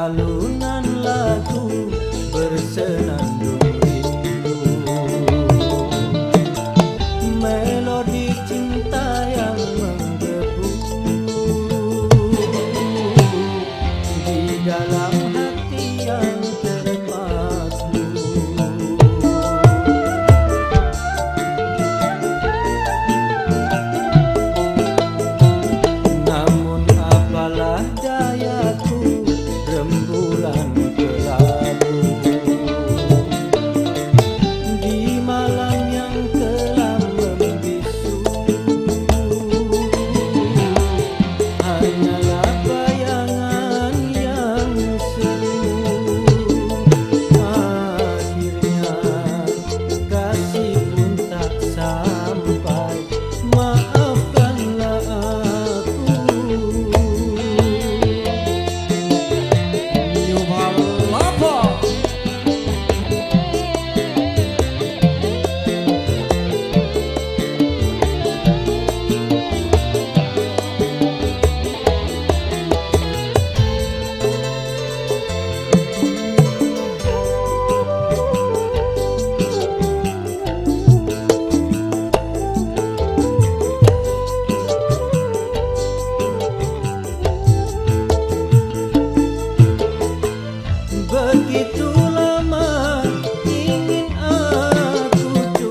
alunan lagu bersenandung rindu, melodi cinta yang menggebu di dalam hati yang terpadu. Namun apalah dayaku, rembulan kelabu di malam yang kelam membisu, hanyalah bayangan yang semu. Akhirnya kasih pun tak sampai, maafkanlah aku. Begitu lama ingin aku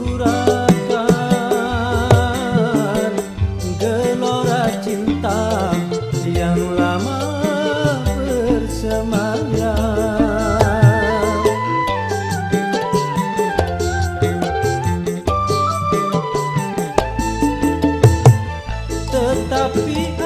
curahkan gelora cinta yang lama bersemayam, tetapi